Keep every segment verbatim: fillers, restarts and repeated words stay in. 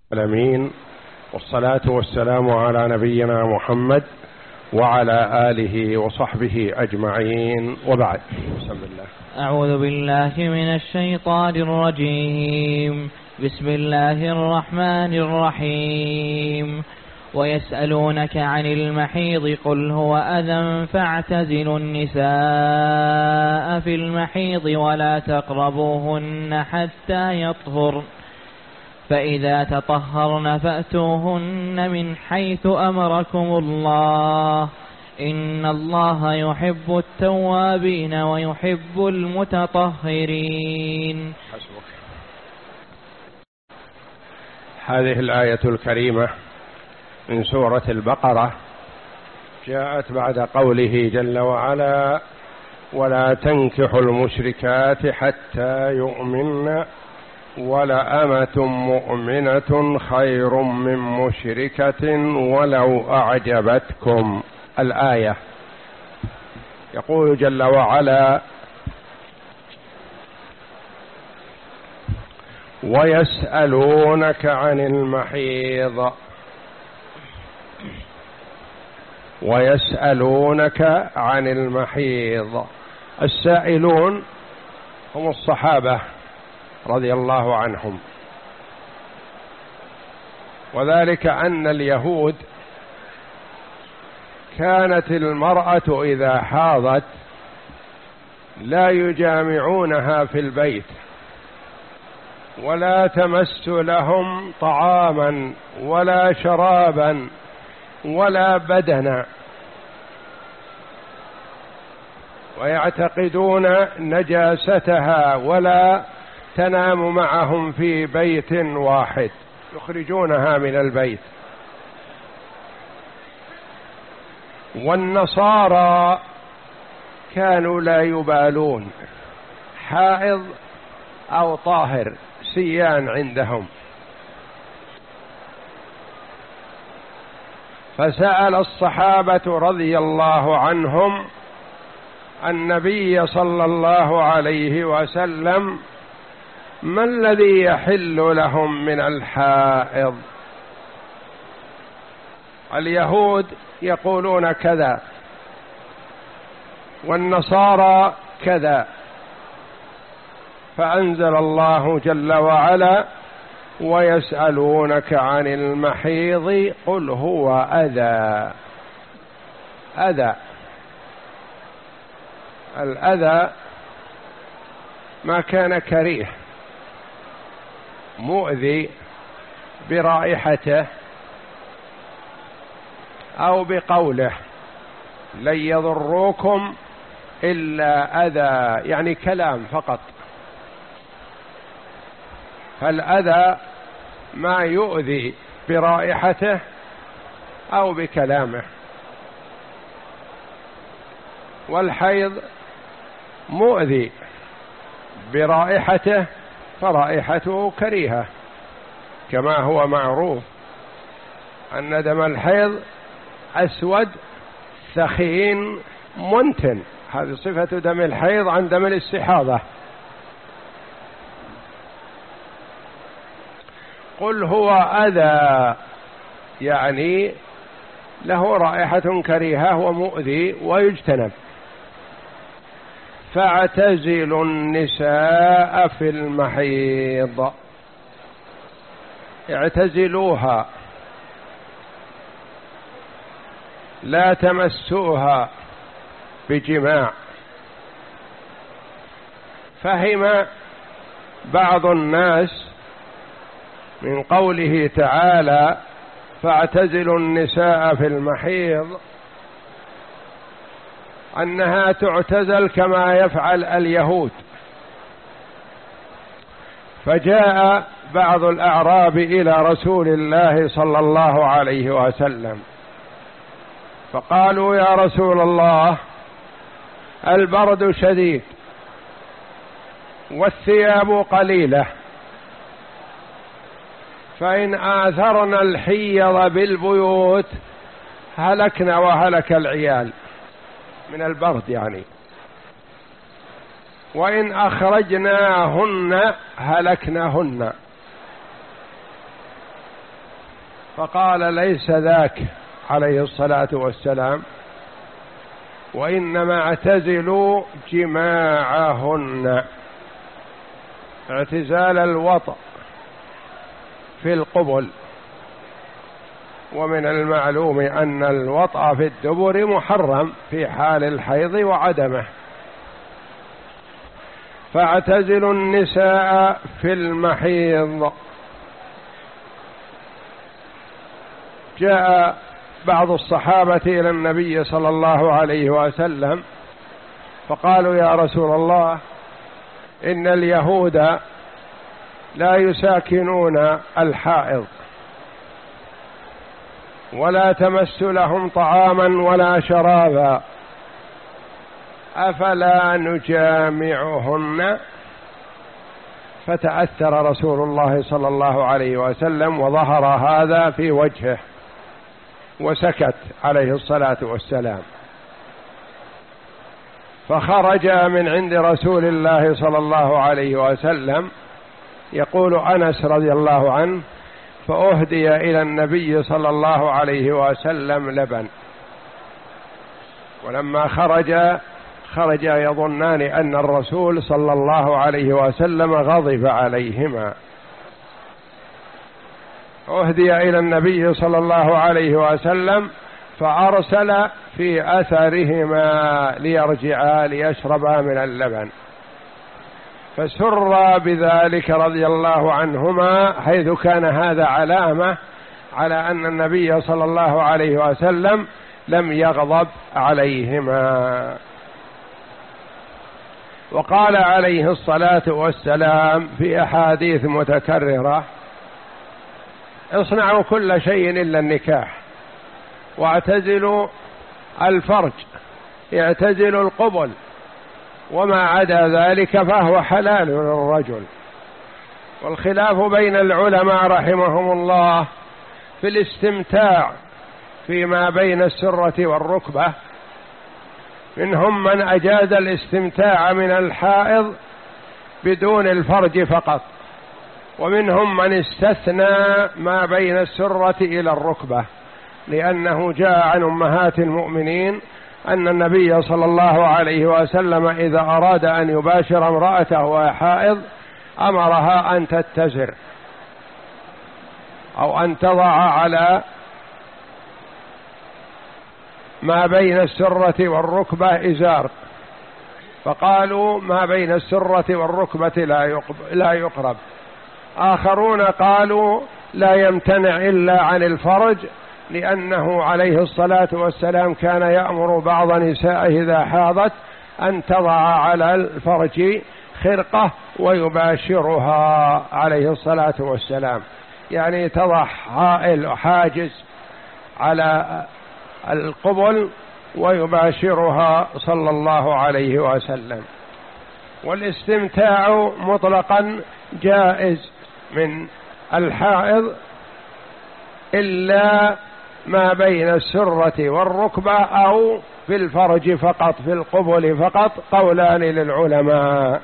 العالمين، والصلاة والسلام على نبينا محمد وعلى آله وصحبه أجمعين، وبعد. بسم الله. أعوذ بالله من الشيطان الرجيم. بسم الله الرحمن الرحيم. ويسألونك عن المحيض قل هو أذى فاعتزلوا النساء في المحيض ولا تقربوهن حتى يطهرن فإذا تطهرن فأتوهن من حيث أمركم الله إن الله يحب التوابين ويحب المتطهرين. هذه الآية الكريمة من سورة البقرة جاءت بعد قوله جل وعلا: ولا تنكحوا المشركات حتى يؤمن ولأمة مؤمنة خير من مشركة ولو أعجبتكم. الآية. يقول جل وعلا: ويسألونك عن المحيض. ويسألونك عن المحيض. السائلون هم الصحابة رضي الله عنهم، وذلك أن اليهود كانت المرأة إذا حاضت لا يجامعونها في البيت ولا تمس لهم طعاما ولا شرابا ولا بدنا، ويعتقدون نجاستها ولا تنام معهم في بيت واحد، يخرجونها من البيت. والنصارى كانوا لا يبالون حائض أو طاهر، سيان عندهم. فسأل الصحابة رضي الله عنهم النبي صلى الله عليه وسلم: ما الذي يحل لهم من الحائض؟ اليهود يقولون كذا والنصارى كذا، فأنزل الله جل وعلا: ويسألونك عن المحيض قل هو أذى. أذى، الأذى ما كان كريه مؤذي برائحته أو بقوله لن يضروكم إلا أذى، يعني كلام فقط. فالأذى ما يؤذي برائحته أو بكلامه، والحيض مؤذي برائحته فرائحته كريهة، كما هو معروف أن دم الحيض أسود ثخين منتن، هذه صفة دم الحيض عن دم الاستحاضة. قل هو أذى، يعني له رائحة كريهة ومؤذي ويجتنب. فاعتزلوا النساء في المحيض، اعتزلوها، لا تمسوها بجماع. فهم بعض الناس من قوله تعالى: فاعتزلوا النساء في المحيض أنها تعتزل كما يفعل اليهود. فجاء بعض الأعراب إلى رسول الله صلى الله عليه وسلم فقالوا: يا رسول الله، البرد شديد والثياب قليلة، فإن آثرنا الحيض بالبيوت هلكنا وهلك العيال من البرد يعني، وإن أخرجناهن هلكناهن. فقال ليس ذاك عليه الصلاة والسلام، وإنما اعتزلوا جماعهن، اعتزال الوطء في القبل. ومن المعلوم أن الوطء في الدبر محرم في حال الحيض وعدمه. فاعتزلوا النساء في المحيض. جاء بعض الصحابة إلى النبي صلى الله عليه وسلم فقالوا يا رسول الله إن اليهود لا يساكنون الحائض ولا تمس لهم طعاما ولا شرابا، أفلا نجامعهن؟ فتأثر رسول الله صلى الله عليه وسلم وظهر هذا في وجهه وسكت عليه الصلاة والسلام. فخرج من عند رسول الله صلى الله عليه وسلم يقول أنس رضي الله عنه: فأهدي إلى النبي صلى الله عليه وسلم لبن، ولما خرج خرج يظنان أن الرسول صلى الله عليه وسلم غضب عليهما. أهدي إلى النبي صلى الله عليه وسلم فأرسل في أثرهما ليرجعا ليشربا من اللبن، فسر بذلك رضي الله عنهما، حيث كان هذا علامة على أن النبي صلى الله عليه وسلم لم يغضب عليهما. وقال عليه الصلاة والسلام في أحاديث متكررة: اصنعوا كل شيء إلا النكاح، واعتزلوا الفرج، اعتزلوا القبل، وما عدا ذلك فهو حلال للرجل. والخلاف بين العلماء رحمهم الله في الاستمتاع فيما بين السرة والركبة، منهم من أجاز الاستمتاع من الحائض بدون الفرج فقط، ومنهم من استثنى ما بين السرة إلى الركبة، لأنه جاء عن أمهات المؤمنين أن النبي صلى الله عليه وسلم إذا أراد أن يباشر امرأته وهي حائض أمرها أن تتزر أو أن تضع على ما بين السرة والركبة إزار، فقالوا ما بين السرة والركبة لا يقرب. آخرون قالوا لا يمتنع إلا عن الفرج، لأنه عليه الصلاة والسلام كان يأمر بعض نسائه إذا حاضت أن تضع على الفرج خرقة ويباشرها عليه الصلاة والسلام، يعني تضع حائل حاجز على القبل ويباشرها صلى الله عليه وسلم. والاستمتاع مطلقا جائز من الحائض إلا ما بين السرة والركبة أو في الفرج فقط، في القبل فقط، قولان للعلماء.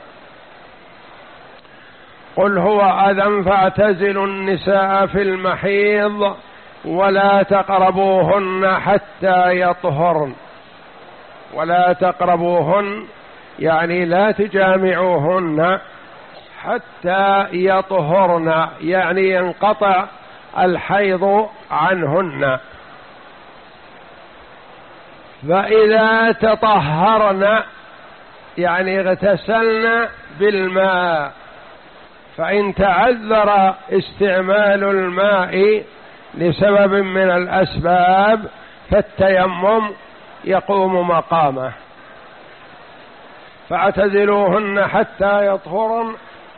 قل هو أذى فاعتزلوا النساء في المحيض ولا تقربوهن حتى يطهرن. ولا تقربوهن يعني لا تجامعوهن حتى يطهرن، يعني ينقطع الحيض عنهن. فإذا تطهرن يعني اغتسلن بالماء، فإن تعذر استعمال الماء لسبب من الأسباب فالتيمم يقوم مقامه. فاعتزلوهن حتى يطهرن،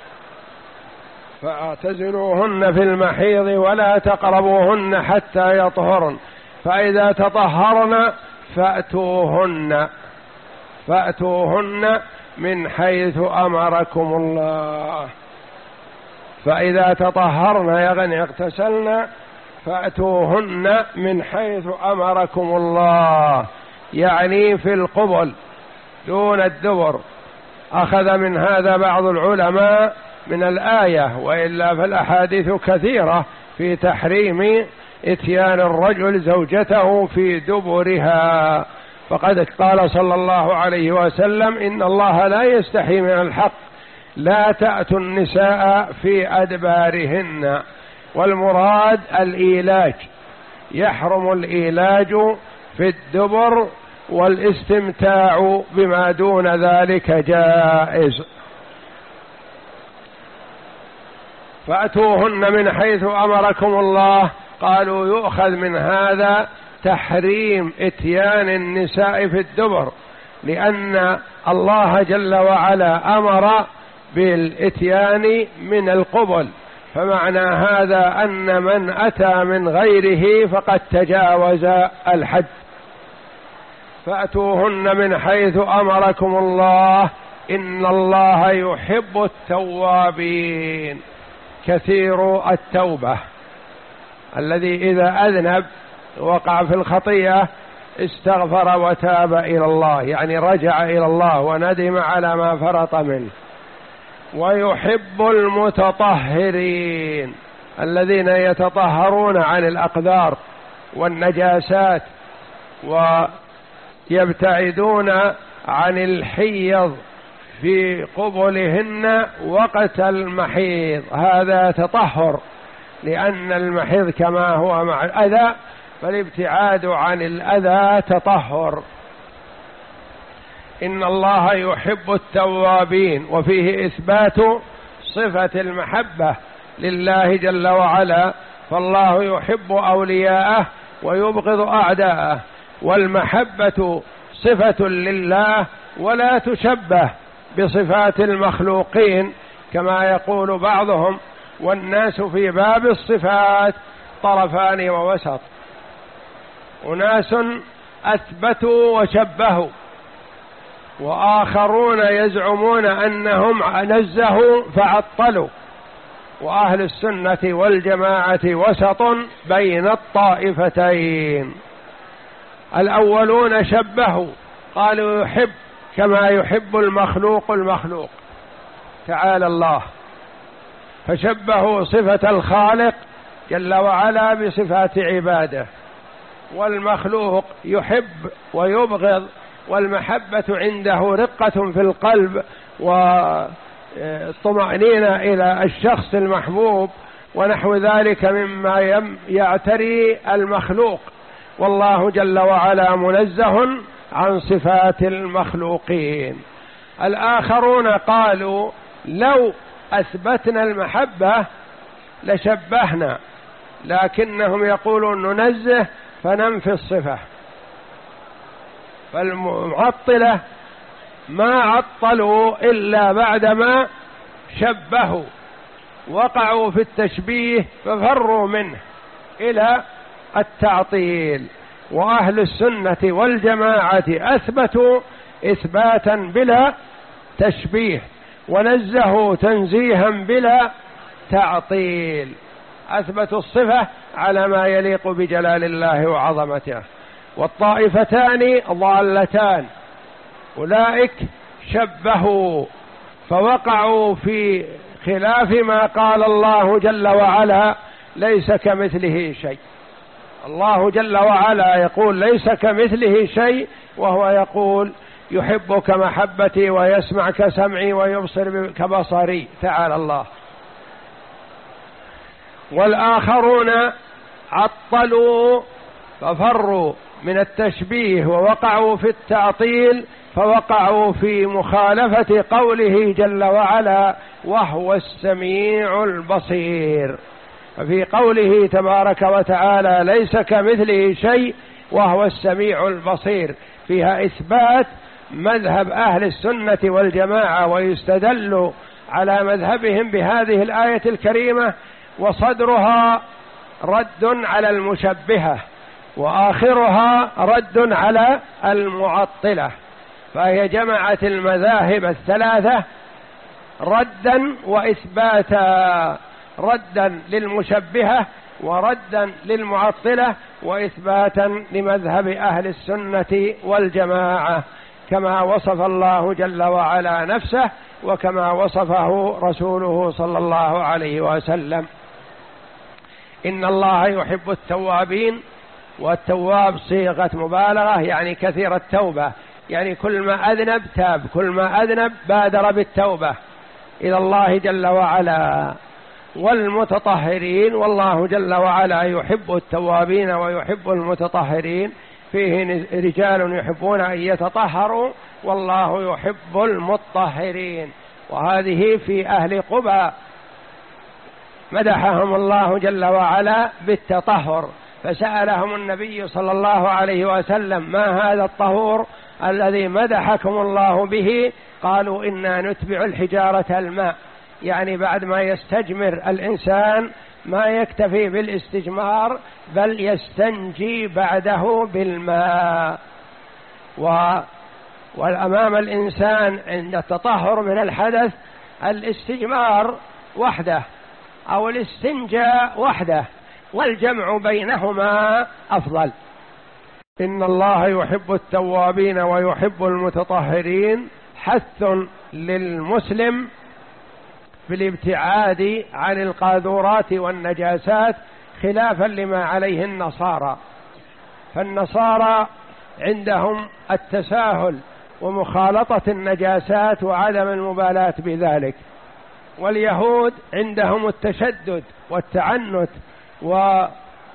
فاعتزلوهن في المحيض ولا تقربوهن حتى يطهرن، فإذا تطهرن فأتوهن فأتوهن من حيث أمركم الله. فإذا تطهرن يعني اغتسلن فأتوهن من حيث أمركم الله، يعني في القبل دون الدبر. أخذ من هذا بعض العلماء من الآية، وإلا فالأحاديث كثيرة في تحريم إتيان الرجل زوجته في دبرها، فقد قال صلى الله عليه وسلم: إن الله لا يستحي من الحق، لا تأتوا النساء في أدبارهن. والمراد الإيلاج، يحرم الإيلاج في الدبر، والاستمتاع بما دون ذلك جائز. فأتوهن من حيث أمركم الله. قالوا يؤخذ من هذا تحريم إتيان النساء في الدبر، لأن الله جل وعلا أمر بالإتيان من القبل، فمعنى هذا أن من أتى من غيره فقد تجاوز الحد. فأتوهن من حيث أمركم الله إن الله يحب التوابين، كثير التوبة، الذي إذا أذنب وقع في الخطيئة استغفر وتاب إلى الله، يعني رجع إلى الله وندم على ما فرط منه. ويحب المتطهرين، الذين يتطهرون عن الأقدار والنجاسات ويبتعدون عن الحيض في قبلهن وقت المحيض، هذا تطهر، لأن المحيض كما هو مع الأذى، فالابتعاد عن الأذى تطهر. إن الله يحب التوابين، وفيه إثبات صفة المحبة لله جل وعلا، فالله يحب أولياءه ويبغض أعداءه، والمحبة صفة لله ولا تشبه بصفات المخلوقين كما يقول بعضهم، والناس في باب الصفات طرفان ووسط، أناس أثبتوا وشبهوا، وآخرون يزعمون أنهم نزهوا فعطلوا، وأهل السنة والجماعة وسط بين الطائفتين. الأولون شبهوا، قالوا يحب كما يحب المخلوق المخلوق تعالى الله، فشبهوا صفة الخالق جل وعلا بصفات عباده، والمخلوق يحب ويبغض، والمحبة عنده رقة في القلب وطمأنينة إلى الشخص المحبوب ونحو ذلك مما يعتري المخلوق، والله جل وعلا منزه عن صفات المخلوقين. الآخرون قالوا لو أثبتنا المحبة لشبهنا، لكنهم يقولون ننزه فننفي الصفة. فالمعطلة ما عطلوا إلا بعدما شبهوا، وقعوا في التشبيه ففروا منه إلى التعطيل. وأهل السنة والجماعة أثبتوا إثباتا بلا تشبيه، ونزهوا تنزيها بلا تعطيل، أثبتوا الصفة على ما يليق بجلال الله وعظمته. والطائفتان ضالتان، أولئك شبهوا فوقعوا في خلاف ما قال الله جل وعلا ليس كمثله شيء. الله جل وعلا يقول ليس كمثله شيء، وهو يقول يحبك محبتي ويسمع كسمعي ويبصر كبصري تعالى الله. والآخرون عطلوا ففروا من التشبيه ووقعوا في التعطيل، فوقعوا في مخالفة قوله جل وعلا وهو السميع البصير. ففي قوله تبارك وتعالى ليس كمثله شيء وهو السميع البصير فيها إثبات مذهب أهل السنة والجماعة، ويستدل على مذهبهم بهذه الآية الكريمة، وصدرها رد على المشبهة وآخرها رد على المعطلة، فهي جمعت المذاهب الثلاثة ردا وإثباتا، ردا للمشبهة وردا للمعطلة وإثباتا لمذهب أهل السنة والجماعة، كما وصف الله جل وعلا نفسه وكما وصفه رسوله صلى الله عليه وسلم. إن الله يحب التوابين، والتواب صيغة مبالغة يعني كثير التوبة، يعني كل ما أذنب تاب، كل ما أذنب بادر بالتوبة إلى الله جل وعلا. والمتطهرين، والله جل وعلا يحب التوابين ويحب المتطهرين، فيه رجال يحبون أن يتطهروا والله يحب المطهرين. وهذه في أهل قبى مدحهم الله جل وعلا بالتطهر، فسألهم النبي صلى الله عليه وسلم ما هذا الطهور الذي مدحكم الله به؟ قالوا إنا نتبع الحجارة الماء، يعني بعد ما يستجمر الإنسان ما يكتفي بالاستجمار بل يستنجي بعده بالماء. و والأمام الإنسان عند التطهر من الحدث الاستجمار وحده أو الاستنجاء وحده، والجمع بينهما أفضل. إن الله يحب التوابين ويحب المتطهرين، حث للمسلم بالابتعاد عن القاذورات والنجاسات خلافا لما عليه النصارى، فالنصارى عندهم التساهل ومخالطة النجاسات وعدم المبالاة بذلك، واليهود عندهم التشدد والتعنت، وإذا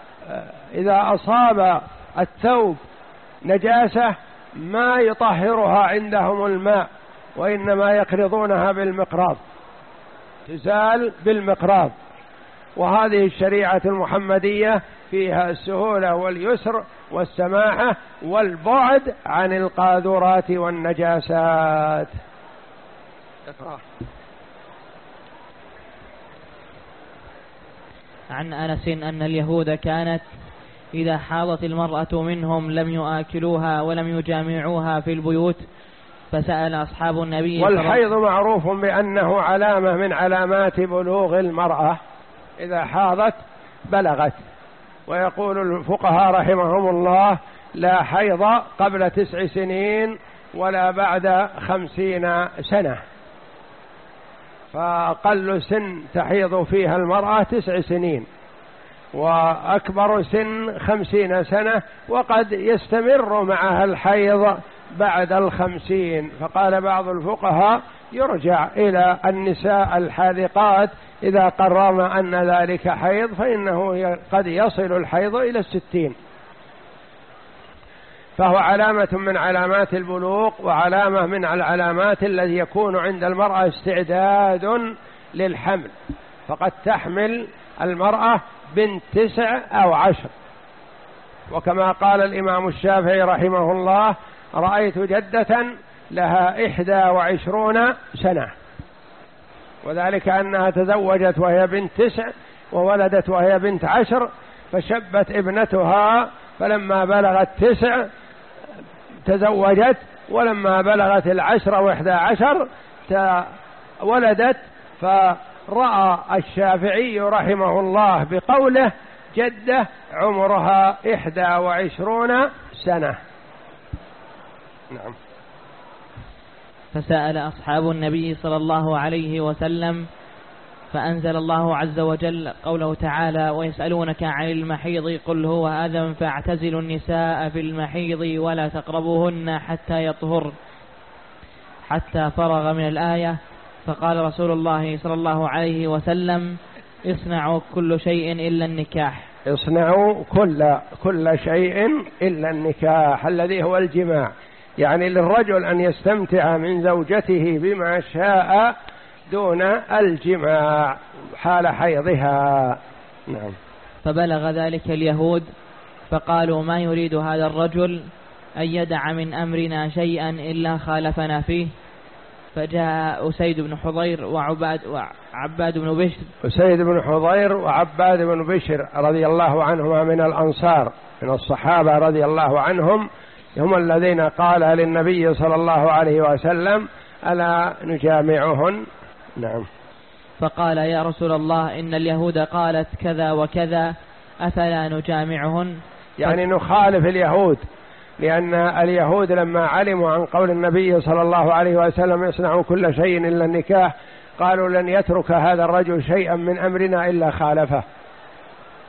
أصاب الثوب نجاسة ما يطهرها عندهم الماء، وإنما يقرضونها بالمقراض، تزال بالمقراض. وهذه الشريعة المحمدية فيها السهولة واليسر والسماحة والبعد عن القاذورات والنجاسات. عن أنس أن اليهود كانت إذا حاضت المرأة منهم لم يآكلوها ولم يجامعوها في البيوت، فسأل أصحاب النبي. والحيض معروف بأنه علامة من علامات بلوغ المرأة، إذا حاضت بلغت. ويقول الفقهاء رحمهم الله لا حيض قبل تسع سنين ولا بعد خمسين سنة، فأقل سن تحيض فيها المرأة تسع سنين، وأكبر سن خمسين سنة، وقد يستمر معها الحيض بعد الخمسين. فقال بعض الفقهاء يرجع إلى النساء الحاذقات إذا قررن أن ذلك حيض، فإنه قد يصل الحيض إلى الستين، فهو علامة من علامات البلوغ، وعلامة من العلامات التي يكون عند المرأة استعداد للحمل، فقد تحمل المرأة بنت تسع أو عشر. وكما قال الإمام الشافعي رحمه الله رأيت جدة لها إحدى وعشرون سنة، وذلك أنها تزوجت وهي بنت تسع وولدت وهي بنت عشر، فشبت ابنتها، فلما بلغت تسع تزوجت، ولما بلغت العشر وإحدى عشر ولدت. فرأى الشافعي رحمه الله بقوله جدة عمرها إحدى وعشرون سنة. نعم. فسأل أصحاب النبي صلى الله عليه وسلم، فأنزل الله عز وجل قوله تعالى ويسألونك عن المحيض قل هو أذى فاعتزلوا النساء في المحيض ولا تقربوهن حتى يطهرن، حتى فرغ من الآية. فقال رسول الله صلى الله عليه وسلم اصنعوا كل شيء إلا النكاح. اصنعوا كل كل شيء إلا النكاح الذي هو الجماع، يعني للرجل أن يستمتع من زوجته بما شاء دون الجماع حال حيضها. نعم. فبلغ ذلك اليهود فقالوا ما يريد هذا الرجل أن يدع من أمرنا شيئا إلا خالفنا فيه. فجاء أسيد بن حضير وعباد, وعباد بن بشر أسيد بن حضير وعباد بن بشر رضي الله عنهما من الأنصار من الصحابة رضي الله عنهم، هم الذين قال للنبي صلى الله عليه وسلم ألا نجامعهن. نعم. فقال يا رسول الله إن اليهود قالت كذا وكذا أفلا نجامعهن، يعني نخالف اليهود، لأن اليهود لما علموا عن قول النبي صلى الله عليه وسلم يصنعوا كل شيء إلا النكاح قالوا لن يترك هذا الرجل شيئا من أمرنا إلا خالفه،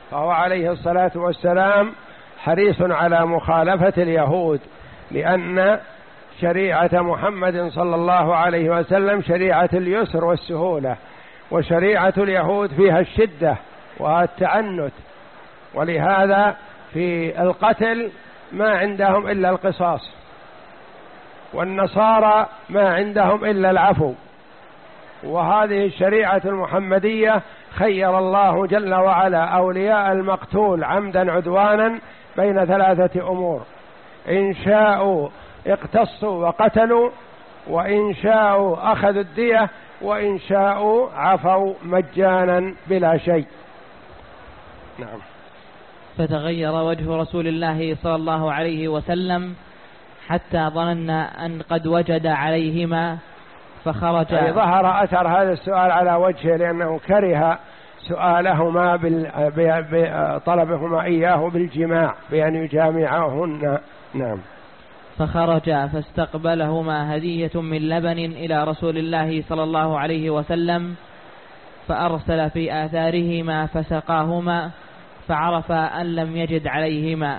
فهو عليه الصلاة والسلام حريص على مخالفة اليهود، لأن شريعة محمد صلى الله عليه وسلم شريعة اليسر والسهولة، وشريعة اليهود فيها الشدة والتعنت، ولهذا في القتل ما عندهم إلا القصاص، والنصارى ما عندهم إلا العفو. وهذه الشريعة المحمدية خير الله جل وعلا أولياء المقتول عمدا عدوانا بين ثلاثة أمور: إن شاءوا اقتصوا وقتلوا، وإن شاءوا أخذوا الدية، وإن شاءوا عفوا مجانا بلا شيء. نعم. فتغير وجه رسول الله صلى الله عليه وسلم حتى ظننا أن قد وجد عليهما فخرج. يعني ظهر أثر هذا السؤال على وجهه، لأنه كره سؤالهما بطلبهما إياه بالجماع بأن يجامعهن. نعم. فخرج فاستقبلهما هدية من لبن إلى رسول الله صلى الله عليه وسلم، فأرسل في آثارهما فسقاهما، فعرف أن لم يجد عليهما.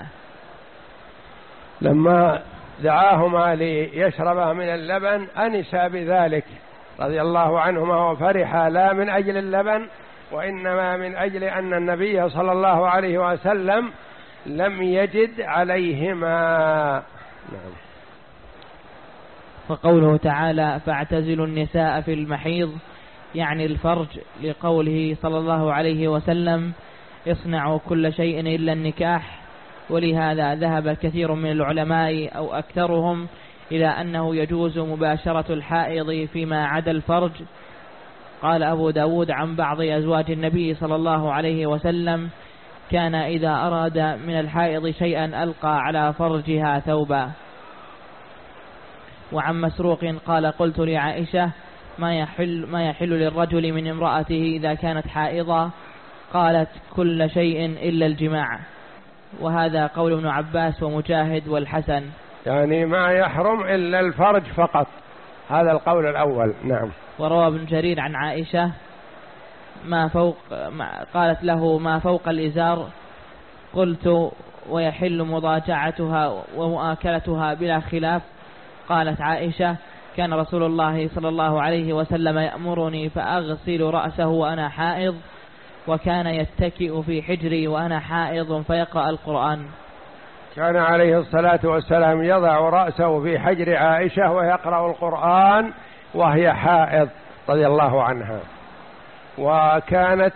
لما دعاهما ليشربا من اللبن أنسا بذلك رضي الله عنهما وفرحا، لا من أجل اللبن وإنما من أجل أن النبي صلى الله عليه وسلم لم يجد عليهما. نعم. وقوله تعالى فاعتزلوا النساء في المحيض يعني الفرج، لقوله صلى الله عليه وسلم اصنعوا كل شيء إلا النكاح. ولهذا ذهب كثير من العلماء أو أكثرهم إلى أنه يجوز مباشرة الحائض فيما عدا الفرج. قال أبو داود عن بعض أزواج النبي صلى الله عليه وسلم كان إذا أراد من الحائض شيئا ألقى على فرجها ثوبا. وعن مسروق قال قلت لعائشة ما يحل, ما يحل للرجل من امرأته إذا كانت حائضة؟ قالت كل شيء إلا الجماع. وهذا قول ابن عباس ومجاهد والحسن، يعني ما يحرم إلا الفرج فقط، هذا القول الأول. نعم. وروى ابن جرير عن عائشة ما فوق ما قالت له ما فوق الإزار. قلت ويحل مضاجعتها ومؤاكلتها بلا خلاف. قالت عائشة كان رسول الله صلى الله عليه وسلم يأمرني فأغسل رأسه وأنا حائض، وكان يتكئ في حجري وأنا حائض فيقرأ القرآن. كان عليه الصلاة والسلام يضع رأسه في حجر عائشة ويقرأ القرآن وهي حائض رضي الله عنها، وكانت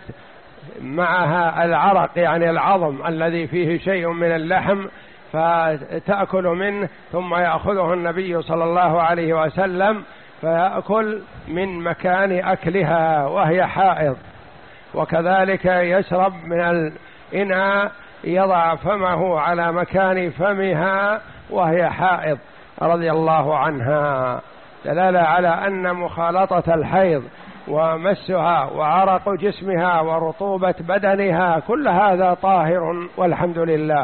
معها العرق يعني العظم الذي فيه شيء من اللحم فتأكل منه، ثم يأخذه النبي صلى الله عليه وسلم فيأكل من مكان أكلها وهي حائض. وكذلك يشرب من الإناء يضع فمه على مكان فمها وهي حائض رضي الله عنها، دلالة على أن مخالطة الحيض ومسها وعرق جسمها ورطوبة بدنها كل هذا طاهر والحمد لله.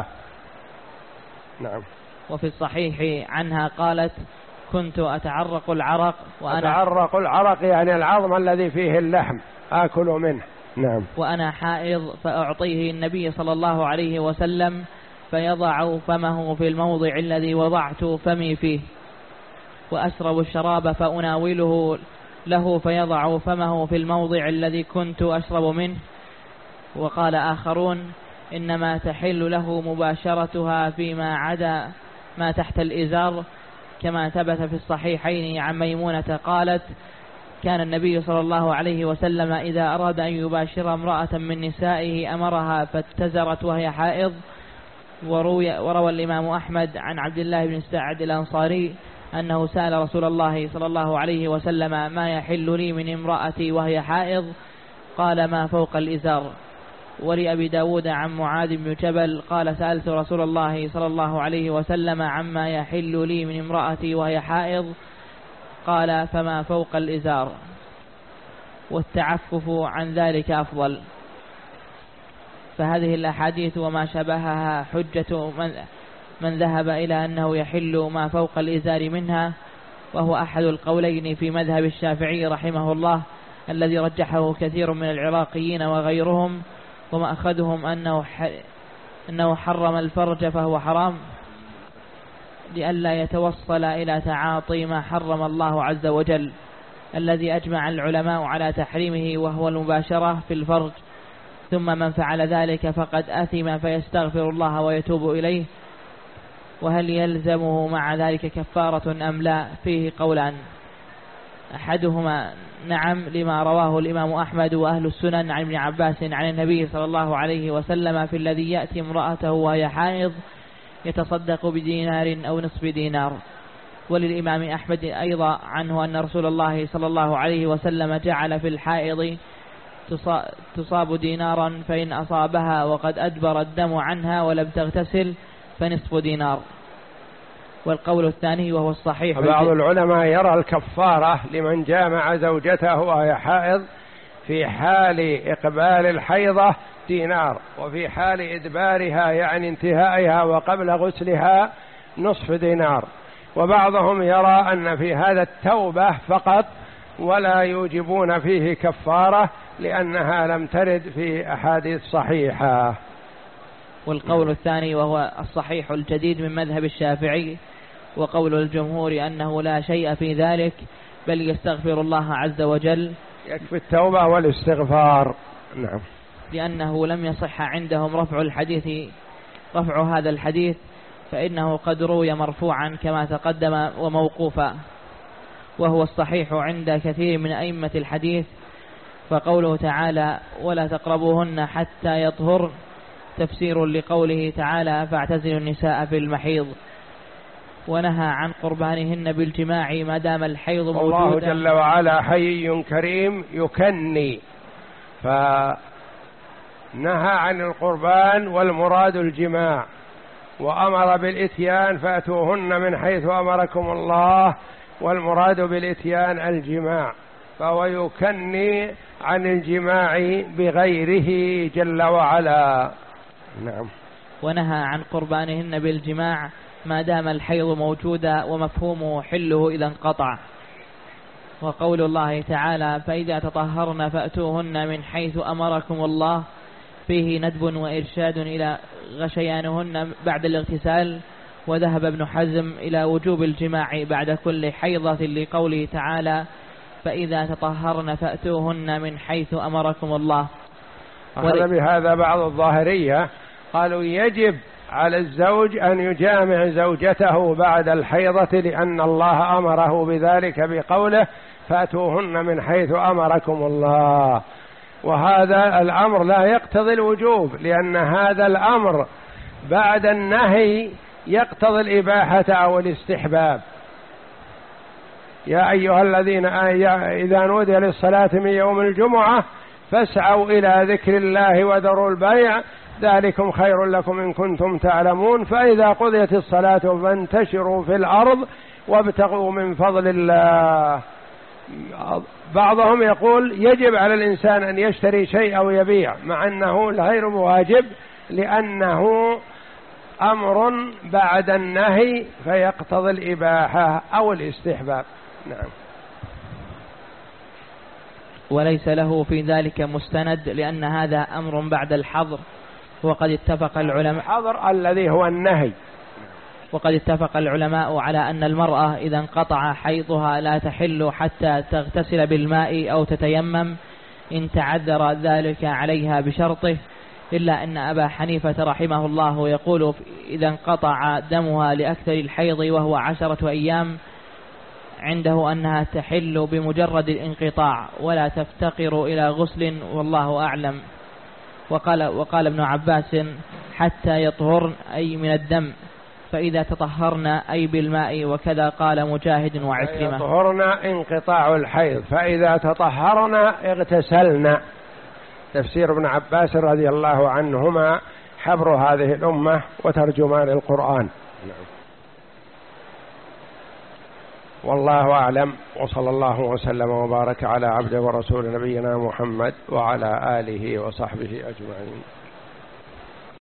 نعم. وفي الصحيح عنها قالت كنت أتعرق العرق وأنا أتعرق العرق يعني العظم الذي فيه اللحم آكل منه. نعم. وأنا حائض فأعطيه النبي صلى الله عليه وسلم فيضع فمه في الموضع الذي وضعت فمي فيه، وأشرب الشراب فأناوله له فيضع فمه في الموضع الذي كنت أشرب منه. وقال آخرون إنما تحل له مباشرتها فيما عدا ما تحت الإزار، كما ثبت في الصحيحين عن ميمونة قالت كان النبي صلى الله عليه وسلم إذا أراد أن يباشر امرأة من نسائه أمرها فاتزرت وهي حائض. وروي, وروى الإمام أحمد عن عبد الله بن سعد الأنصاري أنه سأل رسول الله صلى الله عليه وسلم ما يحل لي من امرأتي وهي حائض؟ قال ما فوق الإزار. ولأبي داود عن معاذ بن جبل قال سألت رسول الله صلى الله عليه وسلم عما يحل لي من امرأتي وهي حائض؟ قال فما فوق الإزار. والتعفف عن ذلك أفضل. فهذه الأحاديث وما شبهها حجة من, من ذهب إلى أنه يحل ما فوق الإزار منها، وهو أحد القولين في مذهب الشافعي رحمه الله الذي رجحه كثير من العراقيين وغيرهم. ومأخذهم أنه, أنه حرم الفرج فهو حرام لئلا يتوصل إلى تعاطي ما حرم الله عز وجل الذي أجمع العلماء على تحريمه وهو المباشرة في الفرج، ثم من فعل ذلك فقد أثم فيستغفر الله ويتوب إليه. وهل يلزمه مع ذلك كفارة أم لا؟ فيه قولان، أحدهما نعم لما رواه الإمام أحمد وأهل السنن عن ابن عباس عن النبي صلى الله عليه وسلم في الذي يأتي امرأته وهي حائض يتصدق بدينار أو نصف دينار. وللإمام أحمد أيضا عنه أن رسول الله صلى الله عليه وسلم جعل في الحائض تصاب دينارا فإن أصابها وقد أدبر الدم عنها ولم تغتسل فنصف دينار. والقول الثاني وهو الصحيح، بعض العلماء يرى الكفارة لمن جامع زوجته وهي حائض في حال إقبال الحيضة دينار، وفي حال إدبارها يعني انتهائها وقبل غسلها نصف دينار. وبعضهم يرى أن في هذا التوبة فقط ولا يوجبون فيه كفارة لأنها لم ترد في أحاديث صحيحة. والقول الثاني وهو الصحيح الجديد من مذهب الشافعي، وقول الجمهور أنه لا شيء في ذلك بل يستغفر الله عز وجل، يكفي التوبة والاستغفار. نعم، لأنه لم يصح عندهم رفع الحديث رفع هذا الحديث، فإنه قد روي مرفوعا كما تقدم وموقوفا، وهو الصحيح عند كثير من أئمة الحديث. فقوله تعالى ولا تقربوهن حتى يطهر تفسير لقوله تعالى فاعتزلوا النساء في المحيض، ونهى عن قربانهن بالجماع ما دام الحيض موجودا. الله جل وعلا حي كريم يكني، فنهى عن القربان والمراد الجماع، وأمر بالإتيان فأتوهن من حيث أمركم الله، والمراد بالإتيان الجماع، فهو يكني عن الجماع بغيره جل وعلا. نعم. ونهى عن قربانهن بالجماع ما دام الحيض موجودا، ومفهومه حله إذا انقطع. وقول الله تعالى فإذا تطهرن فأتوهن من حيث أمركم الله فيه ندب وإرشاد إلى غشيانهن بعد الاغتسال. وذهب ابن حزم إلى وجوب الجماع بعد كل حيضة لقوله تعالى فإذا تطهرن فأتوهن من حيث أمركم الله. أخذ بهذا بعض الظاهرية قالوا يجب على الزوج أن يجامع زوجته بعد الحيضة لأن الله أمره بذلك بقوله فأتوهن من حيث أمركم الله، وهذا الأمر لا يقتضي الوجوب، لأن هذا الأمر بعد النهي يقتضي الإباحة أو الاستحباب. يا أيها الذين إذا نودي للصلاة من يوم الجمعة فاسعوا إلى ذكر الله وذروا البيع ذلكم خير لكم إن كنتم تعلمون، فإذا قضيت الصلاة فانتشروا في الأرض وابتغوا من فضل الله. بعضهم يقول يجب على الإنسان أن يشتري شيء أو يبيع، مع أنه غير واجب لأنه أمر بعد النهي فيقتضي الإباحة أو الاستحباب. نعم. وليس له في ذلك مستند لأن هذا أمر بعد الحظر، وقد اتفق العلماء الحظر الذي هو النهي. وقد اتفق العلماء على أن المرأة إذا انقطع حيضها لا تحل حتى تغتسل بالماء أو تتيمم إن تعذر ذلك عليها بشرطه، إلا أن أبا حنيفة رحمه الله يقول إذا انقطع دمها لأكثر الحيض وهو عشرة أيام عنده أنها تحل بمجرد الانقطاع ولا تفتقر إلى غسل، والله أعلم. وقال, وقال ابن عباس حتى يطهرن أي من الدم، فإذا تطهرن أي بالماء، وكذا قال مجاهد وعكرمة. يطهرن انقطاع الحيض، فإذا تطهرن اغتسلن. تفسير ابن عباس رضي الله عنهما حبر هذه الأمة وترجمان القرآن. والله أعلم، وصلى الله وسلم وبارك على عبده ورسول نبينا محمد وعلى آله وصحبه أجمعين.